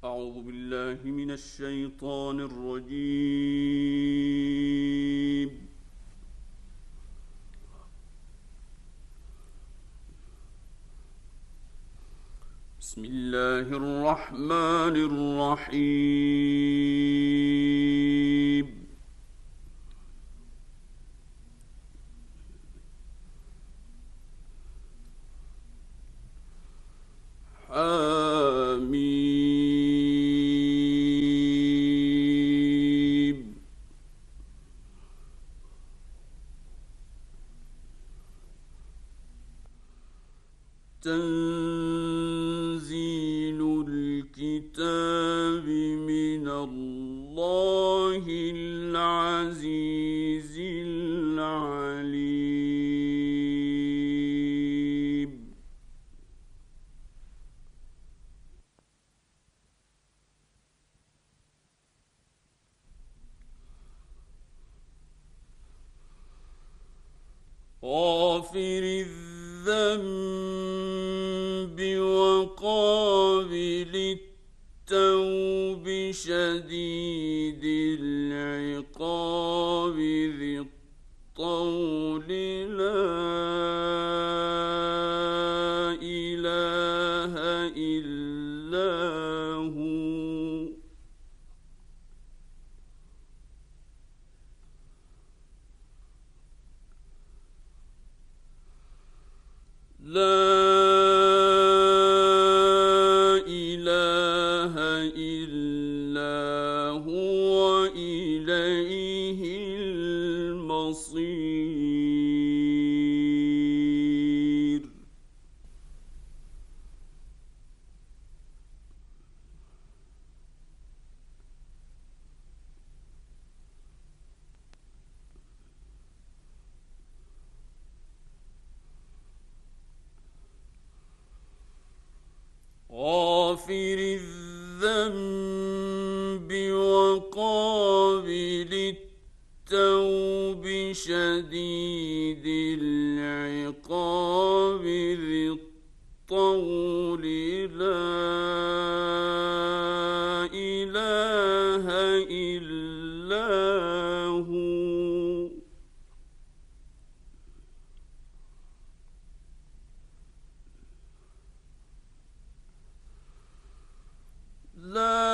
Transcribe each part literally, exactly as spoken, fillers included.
أعوذ بالله من الشيطان الرجيم. بسم الله الرحمن الرحيم. حميم. تنزيل الكتاب من الله العزيز العليم. غافر الذنب وقابل التوب شديد العقاب ذي الطول لا إله إلا هو. لا إله إلا هو إليه المصير. غافر الذنب وقابل التوب شديد العقاب ذي الطول لا إله إلا هو. لا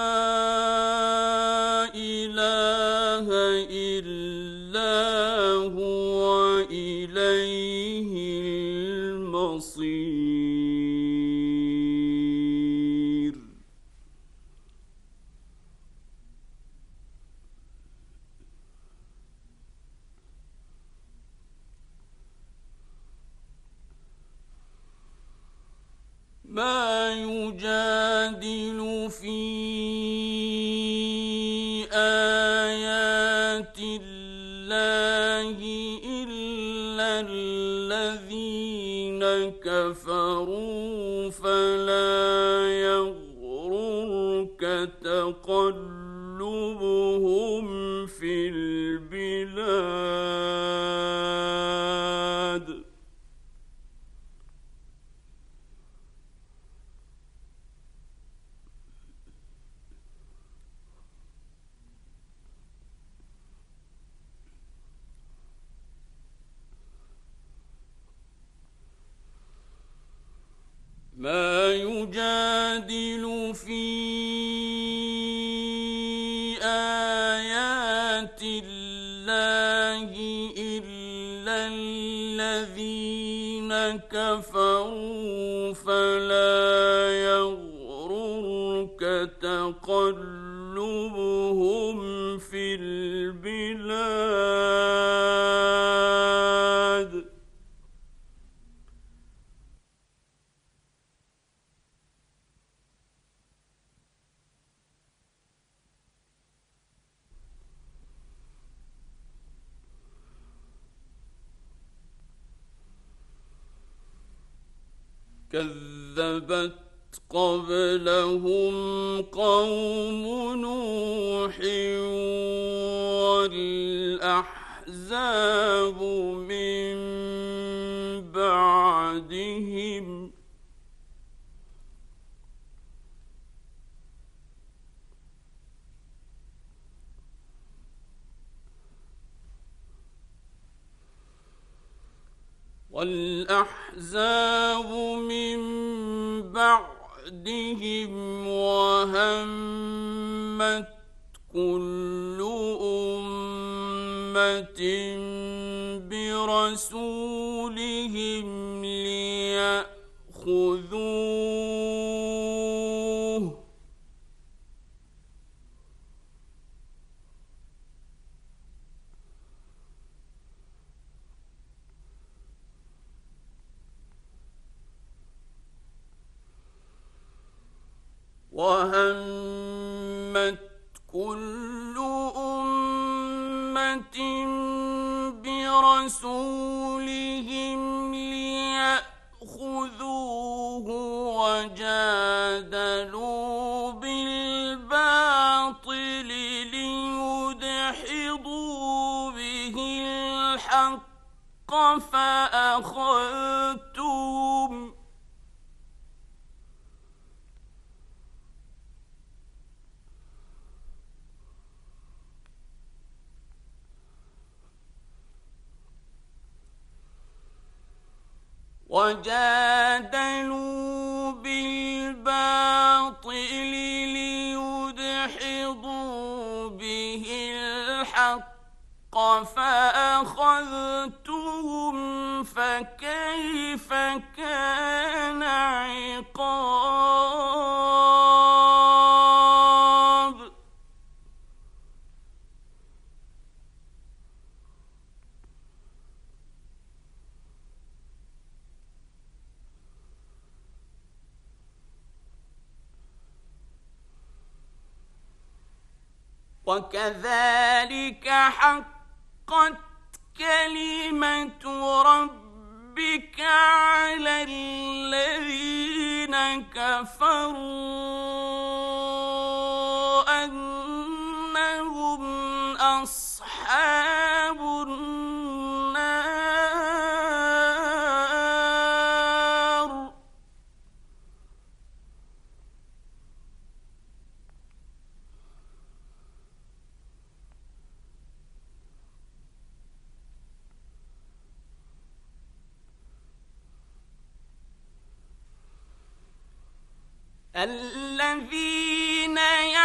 إله إلا هو إليه المصير. ما يجادل في آيات الله إلا الذين كفروا فلا يغررك تقلبهم في البلاد. ما يجادل في آيات الله إلا الذين كفروا فلا يغررك تقلبهم في البلاد. كذبت قبلهم قوم نوح والأحزاب من بعدهم والأحزاب من بعدهم وهمت كل أمة برسولهم ليأخذوه وهمت كل أمة برسولهم ليأخذوه وجادلوا بالباطل ليدحضوا به الحق فأخذتهم وجادلوا بالباطل ليدحضوا به الحق فأخذتهم فكيف كان عقاب وكذلك حقت كلمة ربك على الذين كفروا أنهم أصحاب النار الذين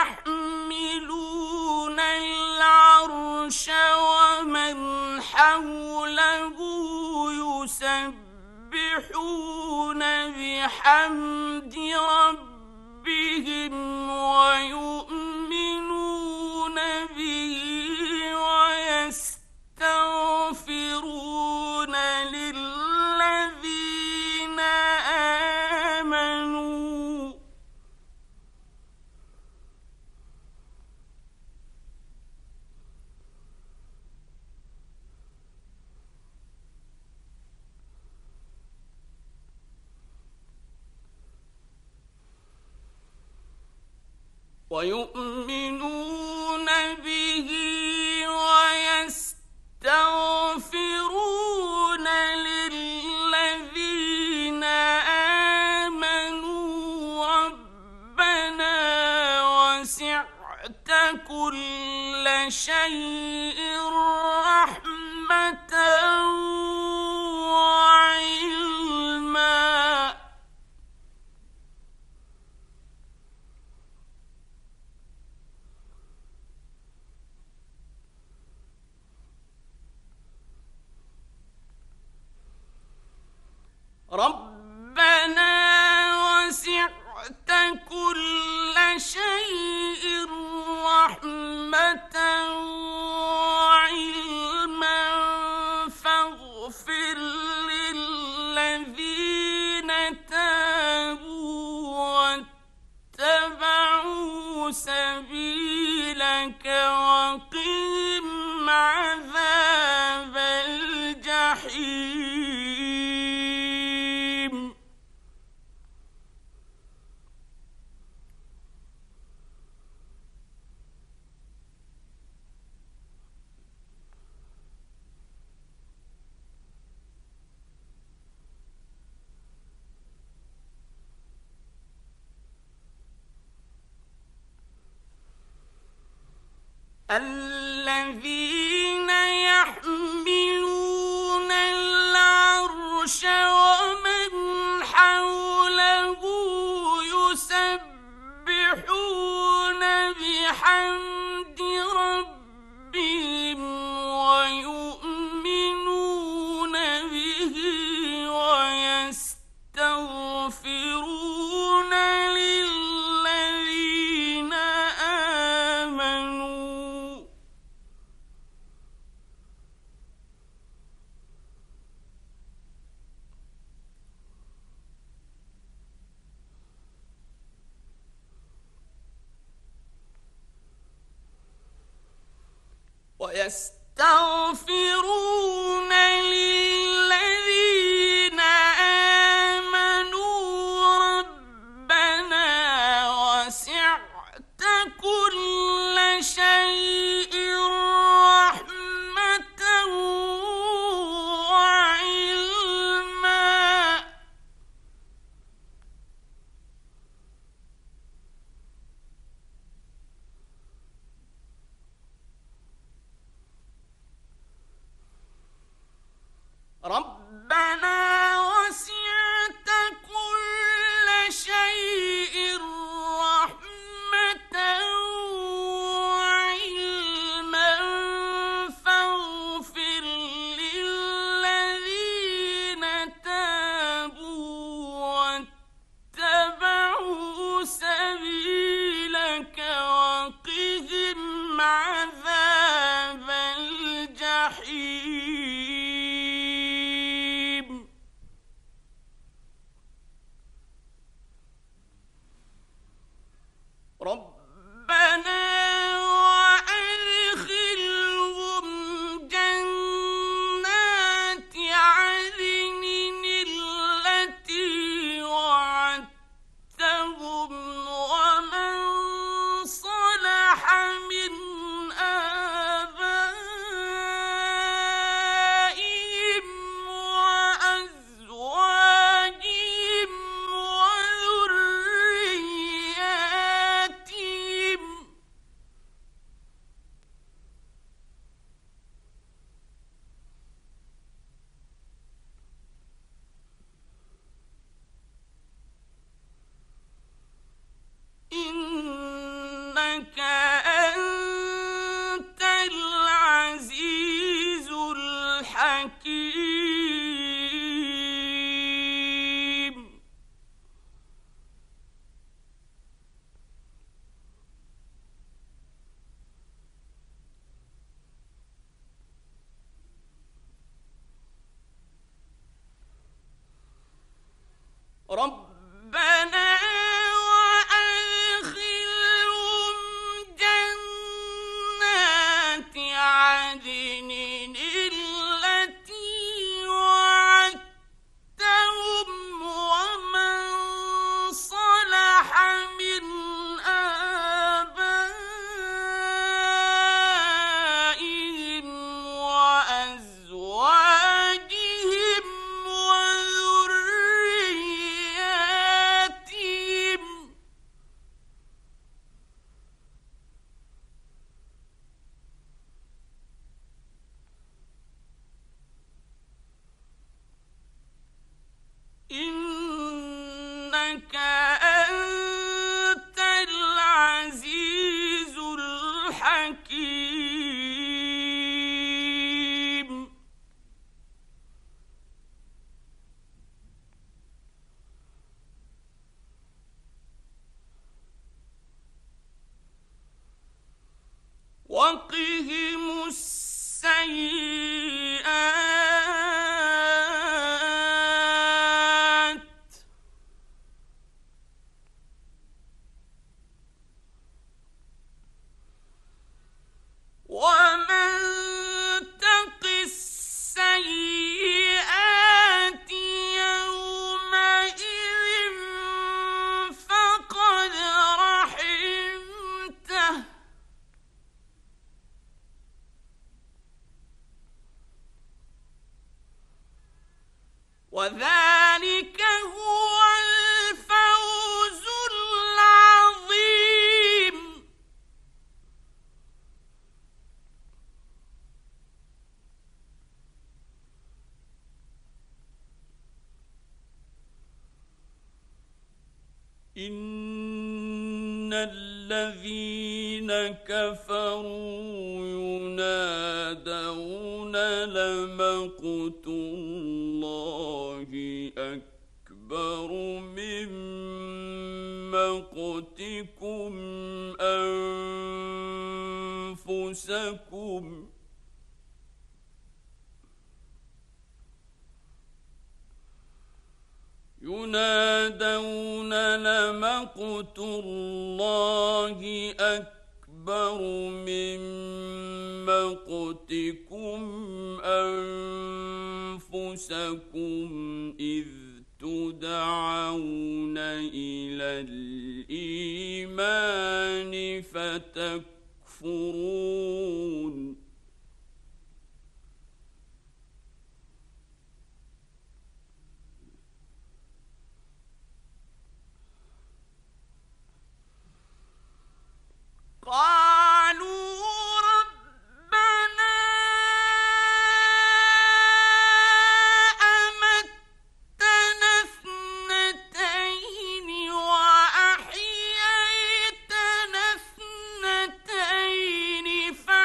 يحملون العرش ومن حوله يسبحون بحمد ربهم ويؤمنون به ويستغفرون للذين آمنوا ويؤمنون به ويستغفرون للذين آمنوا ربنا وسعت كل شيء رحمة وعلما ربنا وسعت كل شيء رحمة وعلما فاغفر للذين تابوا واتبعوا سبيلك وقهم عذاب الجحيم الذين يحملون العرش بحمد ربهم ويؤمنون به ويستغفرون للذين آمنوا ويستغفرون للذين آمنوا ربنا وسعت كل شيء رحمة وعلما ربنا وسعت كل شيء رحمة وعلما فاغفر للذين تابوا واتبعوا سبيلك وقهم عذاب الجحيم ربنا وأدخلهم جنات عدن التي وعدتهم ومن صلح من آبائهم وأزواجهم وذرياتهم إنك أنت العزيز الحكيم ربنا وأدخلهم جنات عدن التي وعدتهم ومن صلح من آبائهم وأزواجهم وذرياتهم إنك أنت العزيز الحكيم وقهم السيئات ومن تق السيئات يومئذ فقد رحمته وذلك هو الفوز العظيم إن الذين كفروا ينادون لمقت الله أكبر من مقتكم أنفسكم ينادون لمقت الله أكبر من مقتكم أنفسكم إذ تدعون إلى الإيمان فتكفرون قالوا ربنا أمتنا اثنتين وأحييتنا اثنتين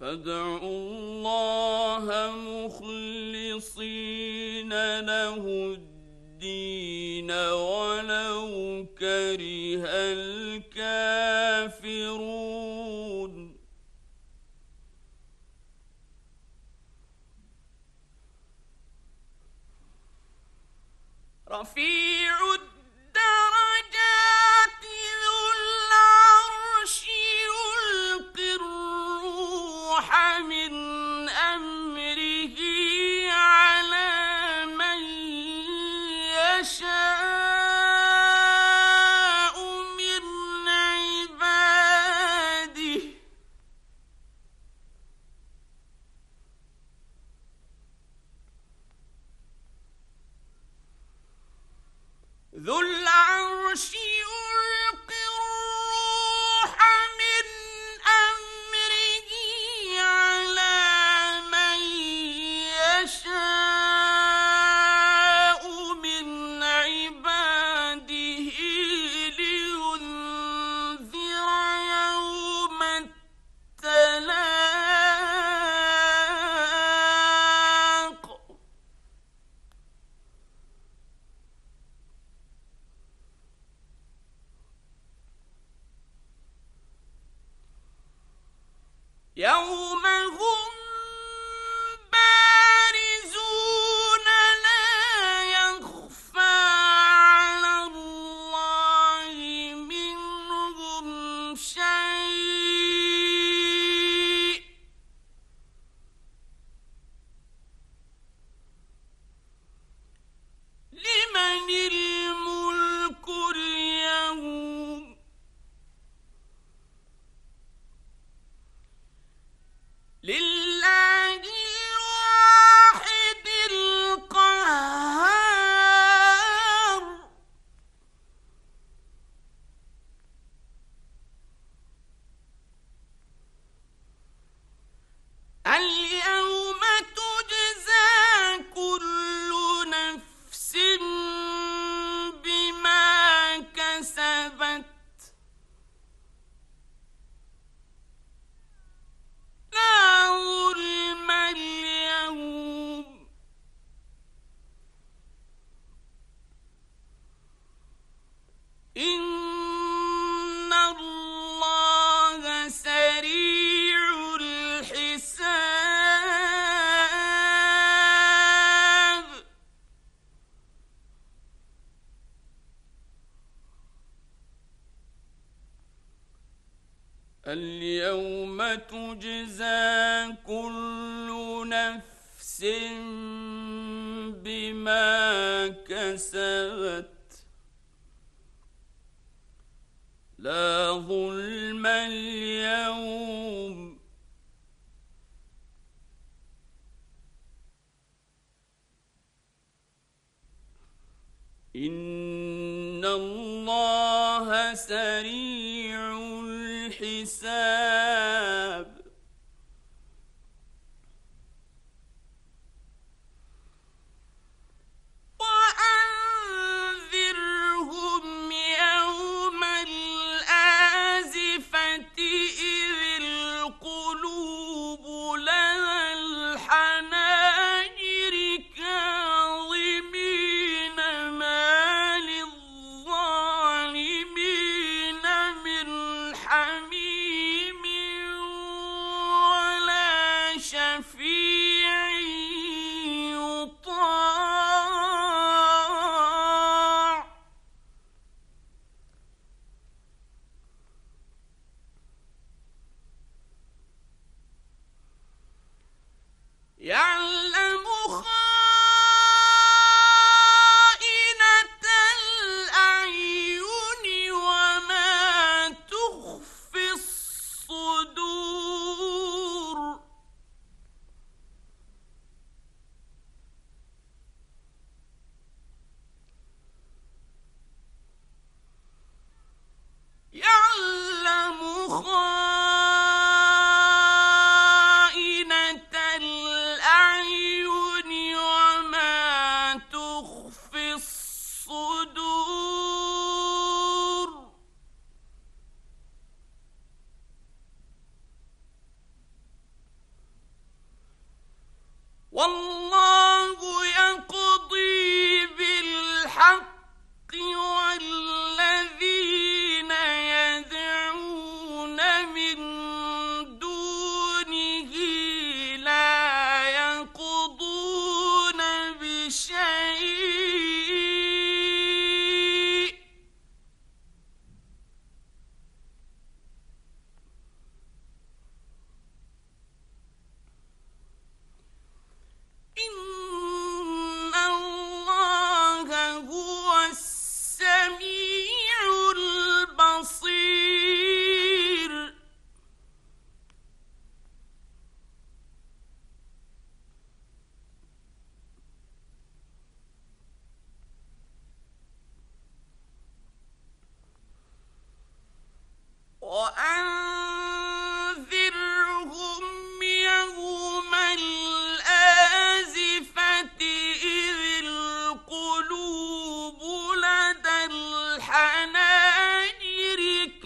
فادعوا الله مخلصين له الدين ولو كره الكافرون رفيع الدرجات ذو العرش يلقي الروح من أمره على من يشاء من عباده ذو العرش يلقي الروح من أمره على من يشاء من عباده لينذر يوم التلاق يوم هم بارزون لا يخفى على الله منهم شيء لمن الملك اليوم لله الواحد القهار اليوم تجزى كل نفس بما كسبت لا ظلم اليوم إن الله سريع الحساب اليوم تجزى كل نفس بما كسبت لا ظلم اليوم إن الله سريع الحساب وأنذرهم يوم الآزفة إذ القلوب لدى الحناجر كاظمين ما للظالمين من حميم ولا شفيع يطاع يعلم خائنة الأعين وما تخفي الصدور يعلم خائنة الأعين وما تخفي الصدور وأنذرهم يوم الآزفة إذ القلوب لدى الحناجر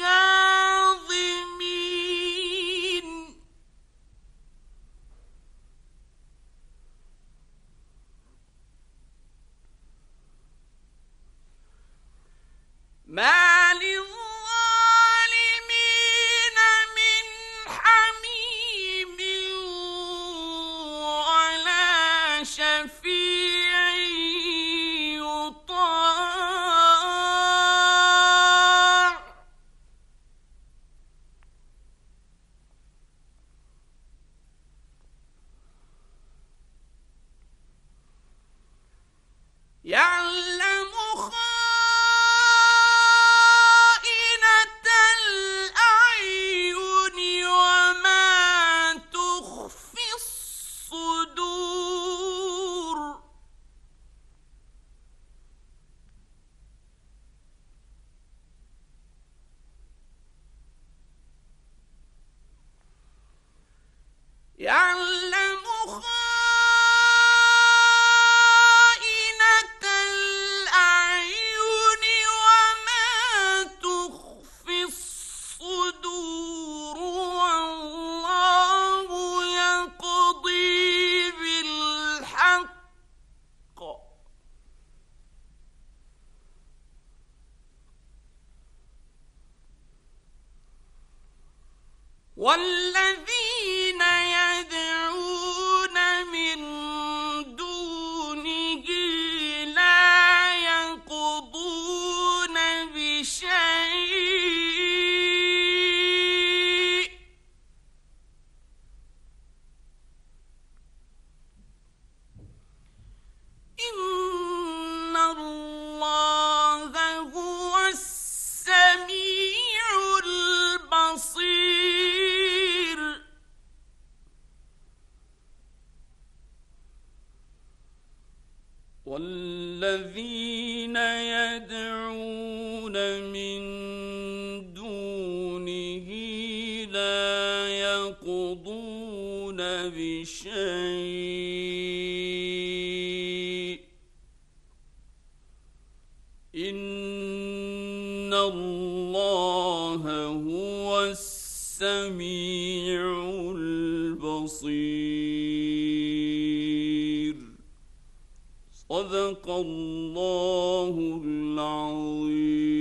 كاظمين ما للظالمين من حميم ولا شفيع يطاع يعلم خائنة الأعين وما تخفي الصدور يعلم خائنة الأعين وما تخفي الصدور والله يقضي بالحق والذين يدعون من دونه لا يقضون بشيء إن الله هو السميع البصير والذين يدعون من دونه لا يقضون بشيء إن الله هو السميع البصير. صدق الله العظيم.